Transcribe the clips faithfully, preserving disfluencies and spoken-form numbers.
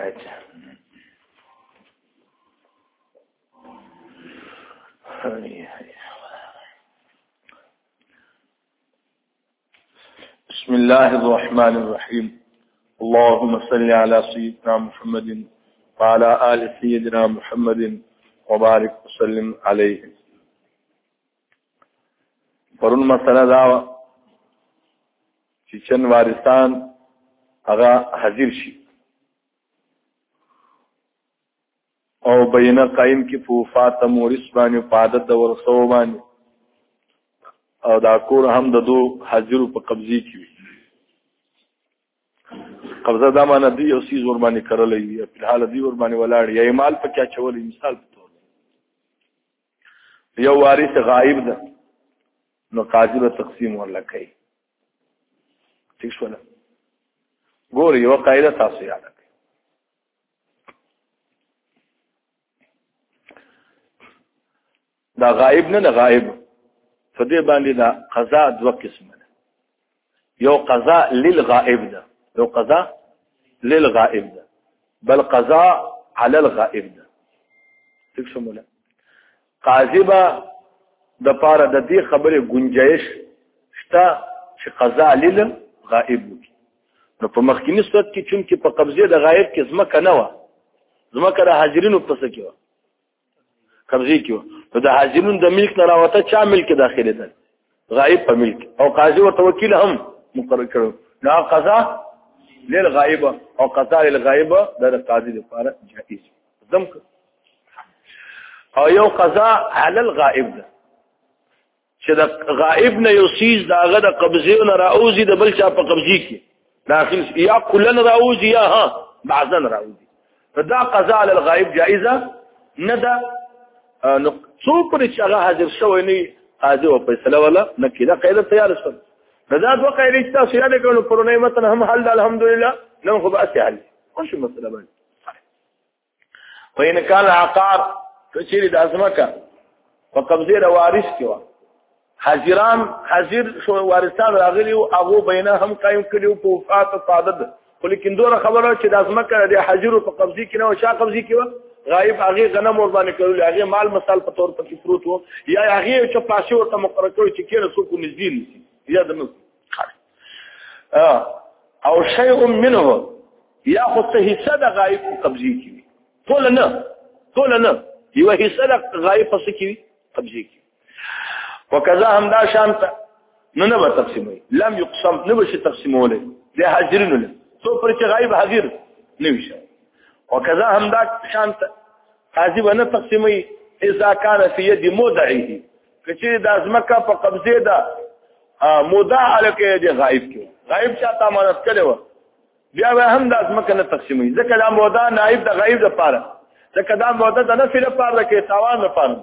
اچھا بسم الله الرحمن الرحيم اللهم صل على سيدنا محمد وعلى آل سيدنا محمد وبارك وسلم عليه. پرون مسله دا چې چن وارثان هغه حاضر شي او بینه قائم کې فوفات مورث باندې پادت د ورثو باندې او دا کور هم د دو حاضر په قبضه کې وي. قبضه دا معنی دی او سیز ور باندې کړلې وي په حال دی ور باندې ولاړ یا مال په کیا چولې مثال په تور یو وارث غائب ده نو قاضي به تقسیم ورلکای. ٹھیک شو نه ګور یو قاعده تاسو یاد کړئ. دا غائب نه نه غائب فدې باندې دا قضاء دو قسمه ده. یو قضاء للغائب ده یو قضاء للغائب ده بل قضاء على الغائب ده. ٹھیک شو مولا قاضي به د پاره د دې خبره گنجائش شته چې قضاء للغائب وي. نو په مخکینی صورت کې چون کې په قبضه د غائب کې ځمکه نه و ځمکه د حاضرینو په څه کې و قبضه کې و نو د حاضرینو د ملک نه راوته چا ملک داخله ده غائب په ملک او قاضي او توکیل هم مقرر کړو. نو قضاء للغائب او قضاء للغائب د قاضي لپاره جائز ځمکه او یو قضاء على الغائب ده چې د غائب نه یو سیز داغه د قبضه نه راوځي د بل چا په قبضه کې داخل یا کلن راوځي یا ها بعضا راوځي. فدا قضاء على الغائب جائزه نه ده. نو څو پر چې هغه حاضر شوی نه قاضي او فیصله ولا نه کیدا قاعده تیار شول. دا دوه قاعده چې تاسو یاد کړئ پرونه متن هم حل الحمدلله نو خو به اسهل خوش مسله باندې وین کان عقار کچری د ازمکه په قبضه د وارث کې و حاضران حاضر شو وارثان راغلي او هغه بینه هم قائم کړي په وفات او قادت ولیکن دوه خبره چې د ازمکه د حاضر په قبضه کې نه او شا قبضه کې و غائب هغه غنم ور باندې کړل هغه مال مثال په تور په کې پروت وو یا هغه چې پاسه ورته مقرر کړی چې کله څوک نږدې نشي یا د نو او شيء منه یا خو ته حصہ د غائب قبضه کې ټول نه ټول نه یو حصہ د غائب پس کې قبضه کې وکذا هم دا شانت نه نه تقسیموي لم يقسم نه بشي تقسیموله د حاضرینو له څو پر چې غائب حاضر نه وي. وكذا هم ذاك شانت قاضي ونه تقسيمي اذا كان في يد مودعه کچې د ازمکه په قبضه ده مودع الکه دی غائب کې غائب چاته امانت کړو بیا به هم د ازمکه نه تقسیمي ځکه دا مودع نائب د غائب د پاره ځکه دا مودع د نفي لپاره کې تاوان لپاره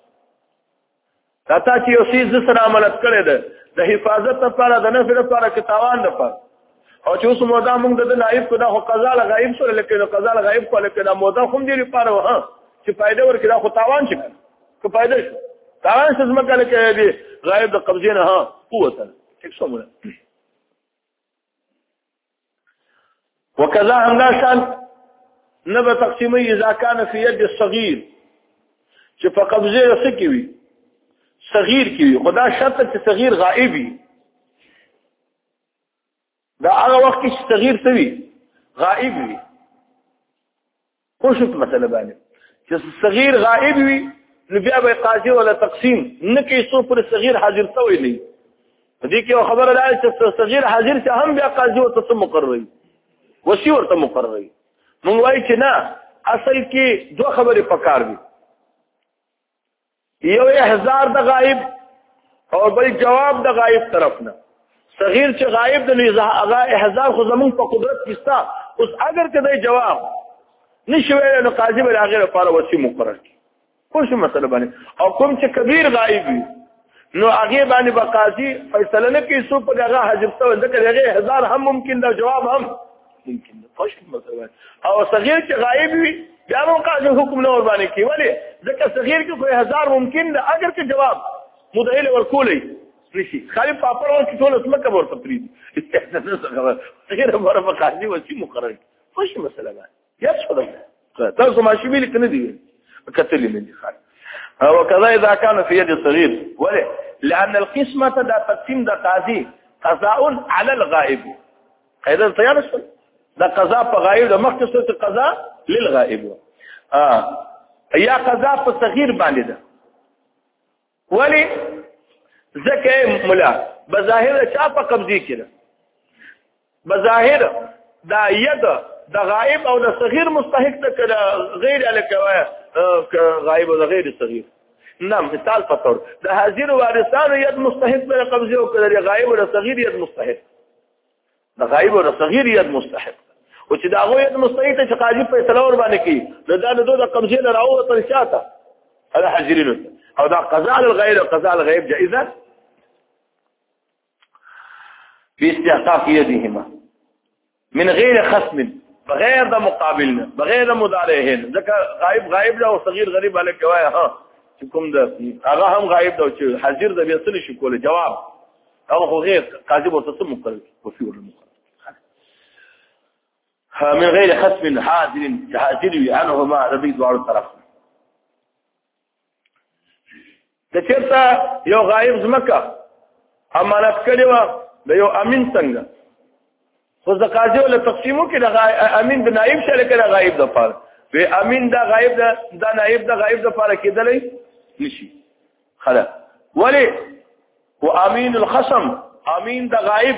راته چې یو شی ز سره امانت کړی ده د حفاظت لپاره د نفي لپاره کې تاوان لپاره او چې اوس مودا موږ د نائب کو دا خو قضا غائب سره لکه قضا غائب کو لکه دا مودا هم دی لپاره ها چې فائدہ ورکړي دا خو تاوان شي که فائدہ شي تاوان څه ځمکه لکه دی غائب د قبضه نه ها قوت ټیک څومره. وکذا هم لا شان نبه تقسیمي اذا كان في يد الصغير چې په قبضه رسکی وي صغیر کی وي خدا شرط چې صغیر غائب وي دا هغه وخت چې صغیر سوي غائب وي خو شوف مسله باندې چې صغیر غائب وي نو بیا به قاضي ولا تقسیم نه کوي څو پر صغیر حاضر شوی نه دي کې خبره ده چې صغیر حاضر شه هم بیا قاضي او ته مقرري وسی ورته مقرري مونږ وایي چې نه اصل کې دوه خبرې پکار دي یو احضار د غائب او بل جواب د غائب طرف نه صغیر چې غائب د هغه احضار خو زمون په قدرت کې ستا اوس اگر کده جواب نشوي نو قاضي بل هغه لپاره وسی مقرر کی خو شو مسله باندې او کوم چې کبیر غائب نو هغه باندې به قاضي فیصله نه کوي سو په هغه حاضر ته ذکر هغه احضار هم ممکن ده جواب هم ممکن ده خو شو مسله او صغیر چې غائب وي بیا نو قاضي حکم نه ور باندې کوي ولی ځکه صغیر کې کوئی احضار ممکن ده اگر کې جواب مدعی ورکولې نشي خالي پاپر ورته ټول اسمه کبر تفرید استحسان څه خبر غیر امر په قاضي وسی مقرر خو شو مسله يشهد تاسو ما شي ویل کنه دی کتلې نه دي خالص. وكذا اذا كان في يد صغير ولا لان القسمه دا تقسيم دا قاضي قضاء على الغائب اذا تيار شو دا قضاء په غائب دا مختصه قضاء للغائب اه يا قضاء په صغير باندې ده ولی زکه ملا بظاهر چا په قبضه کړه بظاهر دا ید دا غائب او دا صغير مستحق ده غیر الکوا غائب او غیر صغير نعم مثال په تور د حاضر وارثانو ید مستحق به قبضه او کړي غائب او صغير ید مستحق د غائب او صغير ید مستحق او چې دا غو ید مستحق چې قاضي فیصله ور باندې کوي نو دا د دوه قبضه نه راو تل شاته هذا حاضرینو او دا قضاء الغير او قضاء الغيب جائزه في استحقاق يدهما من غير خصم بغیر د مقابلنا بغیر د مضارعهن ځکه غائب غائب له او صغير غریب علی کوي ها چې کوم د هغه هم غائب دا چې حاضر د بیا څه شي کوله جواب هغه خو غیر قاضي ورته څه مقرر وفي ور مقرر من غیر خصم حاضر حاضر عنهما رضي دوار طرف د چیرته یو غائب زمکه امانت کړي و د یو امین څنګه خو د قاضي ول تقسیمو کې د امین د نائب شریک د غائب د پاره وی امین د غائب د د نائب د غائب د پاره کېدلې نشي خلاص ولی و امین الخصم امین د غائب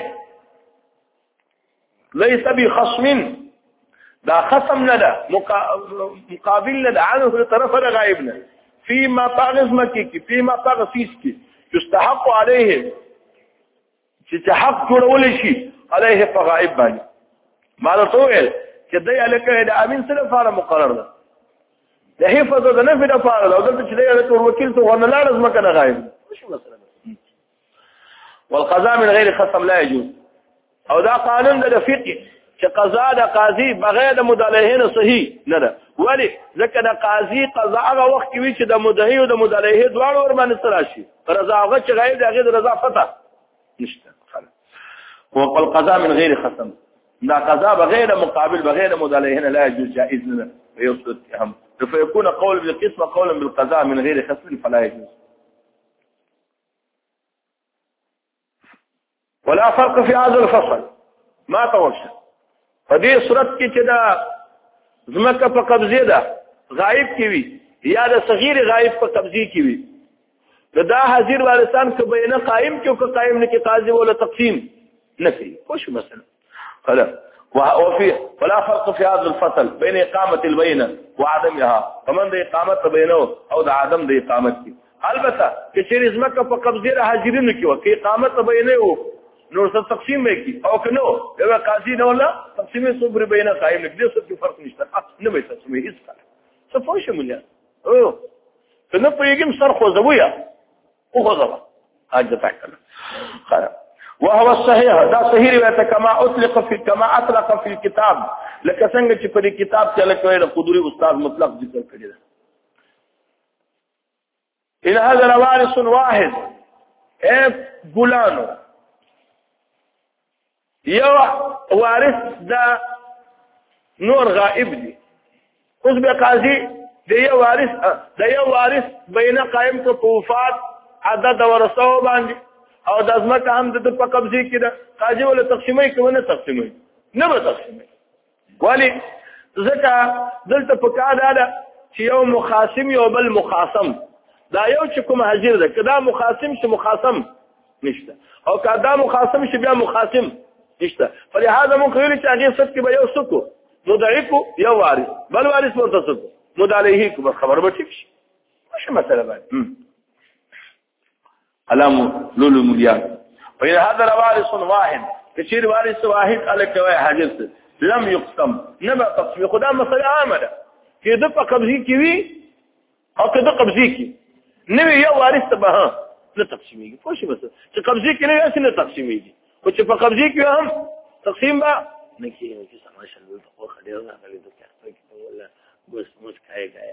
ليس بخصم دا خصم نه ده مقابل نه عنه طرف د غائب نه فيما طاغز مکی فيما طاغسیس کی يستحق عليه چې حق جوړول شي عليه فغائب باندې ما له تویل چې دای الکه د امین سره فار مقرر ده د حفظ د نفي د فار او د چې دای له وکیل ته ونه لاړ مکه نه غائب مش مثلا والقضاء من غير خصم لا يجوز او دا قانون د فقه چې قضاء د قاضي بغیر د مدلهین صحیح نه ده ولی ځکه د قاضي قضاء هغه وخت کې چې د مدعي او د مدلهه دواړو ور باندې سره شي رضا هغه چې غایب دغه د رضا فتح نشته وقل قضاء من غير خصم دا قضاء بغير مقابل بغير مدلهين لا يجوز جائز لنا ويصد هم فيكون قول بالقسم قولا بالقضاء من غير خصم فلا يجوز ولا فرق في هذا الفصل ما توشى فدي صورت کې چې دا زمکه په قبضه ده غائب کی وی یا د صغیر غائب په قبضه کی وی دا حاضر وارثان کې بینه قائم کې او قائم نه کې قاضي ولا تقسیم نفي وش مثلا خلاص وفي ولا فرق في هذا الفصل بين اقامه البينه وعدمها فمن ده اقامه بينه او ده عدم ده اقامت البته چې شری زمکه په قبضه حاضرینو کې وکي اقامت بینه او نور څه تقسیم وکي او کنو یو قاضي نه ولا تقسیم صبر بینه قائم نه دي څه فرق نشته نه به تقسیم هیڅ کله څه فوش مليان او کنه په یګم سر خو زویا او خو زوا اجه تاکل خلاص وهو الصحيح دا صحیح روایت کما اطلق في كما اطلق في الكتاب لکه څنګه چې په کتاب کې لکه د قدوري استاد مطلق ذکر کړی دی ان هذا وارث واحد اے ګلانو یو وارث دا نور غائب دی اوس به قاضي د یو وارث د یو وارث بینه قائم کو په وفات عدد ورثه باندې او د ازمکه هم د په قبضه کې ده قاضي ولا تقسیمي کوي نه تقسیمي نه به تقسیمي ولی ځکه دلته په کار ده چې یو مخاصم یو بل مخاصم دا یو چې کوم حاضر ده کدا مخاصم چې مخاصم نشته او کدا مخاصم چې بیا مخاصم نشته فلهذا ممكن چې هغه ست کې به یو سکو مدعیکو یو وارث بل وارث ورته سکو مدعلیه کو خبر به ټیک شي مشه مسله باندې علام لولو مليان وإن هذا وارث واحد كثير وارث واحد على كواي حاجز لم يقسم نبا تقسم خدا مسألة عامة كده قبضي كوي او كده قبضي كي نبي يا وارث تبها لا تقسيمي فوش بس قبضي كي نبي اسنه تقسيمي كنت قبضي كي هم تقسيم بقى نكي نكي ما شاء الله تقول خلينا نعمل ده ولا بس مش كاي كاي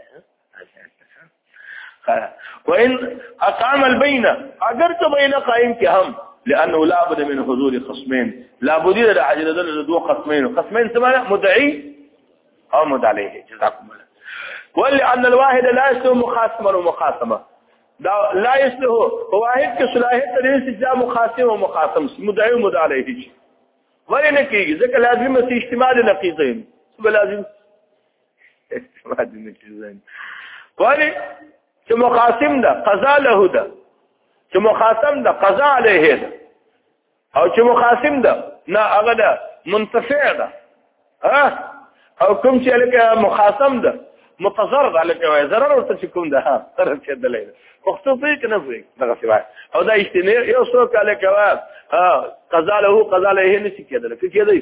ها وإن أقام البين أجرت بين قائم كهم لأنه لا بد من حضور خصمين لا بد من عجلة دو خصمين خصمين سمعنا مدعي او مد عليه. جزاكم الله. ولأن الواحد لا يصلح مخاصمة ومخاصمة، دا لا يصلح واحد کې صلاحیت لري چې جا مخاصم او مخاصم مدعي ومد عليه شي ولې نه کېږي ځکه لازم است اجتماع د نقیضین. څه لازم اجتماع د نقیضین ولې چې مخاصم ده قضا له ده، چې مخاصم ده قضا عليه ده، او چې مخاصم ده نه هغه ده منتفع ده. ها او کوم چې لکه مخاصم ده متضرر لکه وای ضرر ورته چې کوم ده ها ضرر چې دلایل پښتو په کې نه وي دغه سوای او دا اجتناع یو څو کاله کوي ها قضا له قضا له نه شي کېدل کې کېدای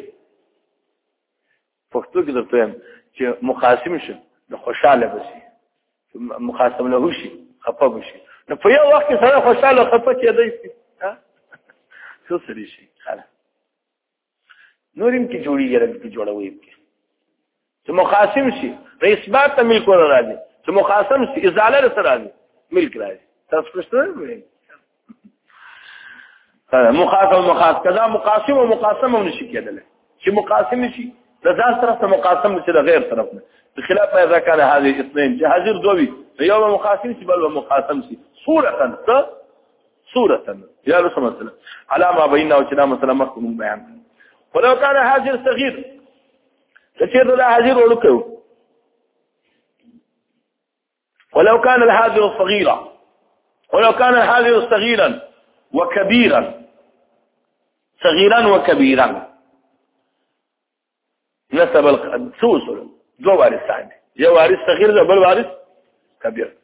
پښتو کې درته چې مخاصم شي نو خوشاله بشي، مخاصم له شي خپه بشي، نو په یو وخت سره خوشاله خپه کېدای ها څه سړي شي خلاص نورم کې جوړیږي رنګ کې جوړوي چې مخاصم شي رئیس بات ته ملک ور راځي، چې مخاصم شي ازاله سره راځي ملک راځي. تاسو پوښتنه مخاصم مخاصم کذا مقاسم او مقاسم هم نشي کېدل چې مقاسم شي د ځان طرف ته مقاسم شي د غیر طرف نه بخلاف ما اذا كان هذه اثنين جهازير دوبي يوم مقاسم شي بل مقاسم شي صوره ت صوره يا رسول الله على ما بيننا وجنا مثلا مخكم بيان. ولو كان هاجر صغير كثير لا هاجر ولكو ولو كان الهاجر صغيرا ولو كان الهاجر صغيرا وكبيرا صغيرا وكبيرا نسب السوسل دو وارث عندي يا وارث صغير بل وارث كبير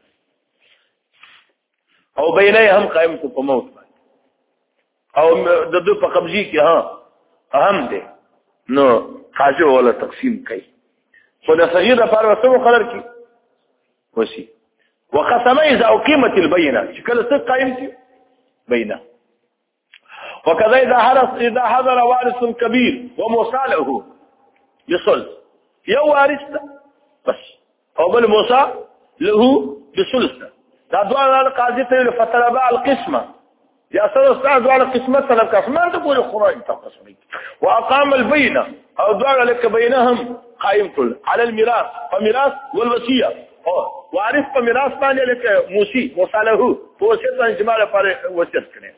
او بينهم قائمة بموت او ددو په قبضي کې ها اهم دي نو حاجه ولا تقسيم کوي خو د صغير لپاره وسو خلر کی وسی وقسم اذا اقيمت البينه شكل ست قائمتي بينه وكذا اذا حرص اذا حضر وارث كبير ومصالحه لصلح يو وارث بس او بل موسى له بثلث دا دوه القاضي ته فتربع القسمه يا سر استاذ على قسمه طلب كمان تقول القران تقسمي واقام البينه او دوه لك بينهم قائم على الميراث فميراث والوصيه وارث په میراث باندې لکه موسی مصالحه په وصیت باندې جماله پر وصیت کړي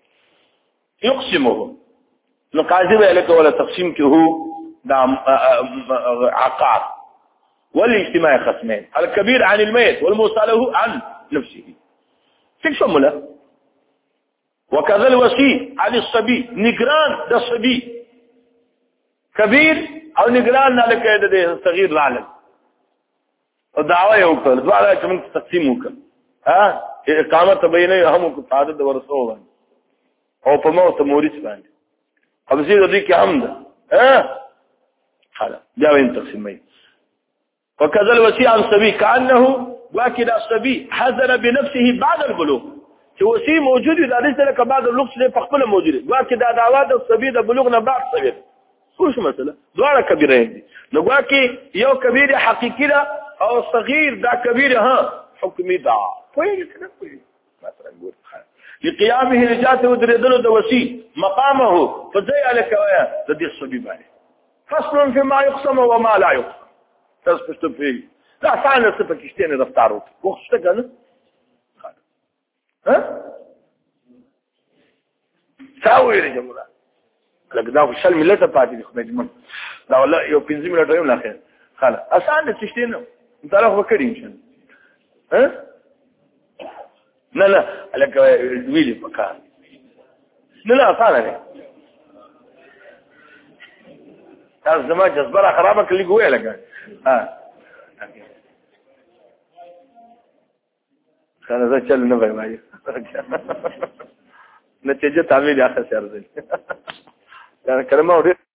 يقسمه نو قاضي له کوله تقسیم کې هو د عقار والاجتماع خصمين الكبير عن الميت والمصالحه عن نفسه تكشمله وكذا الوصي عن الصبي نگران د صبي كبير او نگران نه لکه د صغير لعلم او دعوه یو کړ دواړه چې موږ تقسیم وکړ ها اقامت بینه هم کو عادت د ورثو باندې او په موت مورث باندې او زه دې کې هم ده ها خلاص بیا وین تقسیمای وكذا الوصي عن صبي كانه واكد الصبي حذر بنفسه بعد البلوغ چې وصي موجود دی د دې سره بعد البلوغ چې په خپل موجود دی واکد د دعوه د صبي د بلوغ نه بعد صبي څه مسله دواړه کبیره دي نو واکي یو کبیره حقيقي ده او صغير دا كبير ها حكمي دا کوئی څه کوئی مثلا ګور لقيامه لجاته ودردلو د وصي مقامه فزي عليك ويا د دې صبي باندې فصل فيما يقسم وما لا يقسم تاسو په لا ثاني څه پکشتنه رفتارو وخت کنه ها ساوي رجمله لکه دا شل ملت پاتې خو مجمن دا ولا یو پنځه منټه یو لاخه خلاص اسانه تشتینه تعرف وکړي ان شاء الله ها نه نه لکه ویلي پکار نه نه اسانه نه تاسو زما جذبه خرابه کلی ګوې لګا ها خلاص زه چل نه وای نتیجه تعمیل اخر سره ده دا کلمه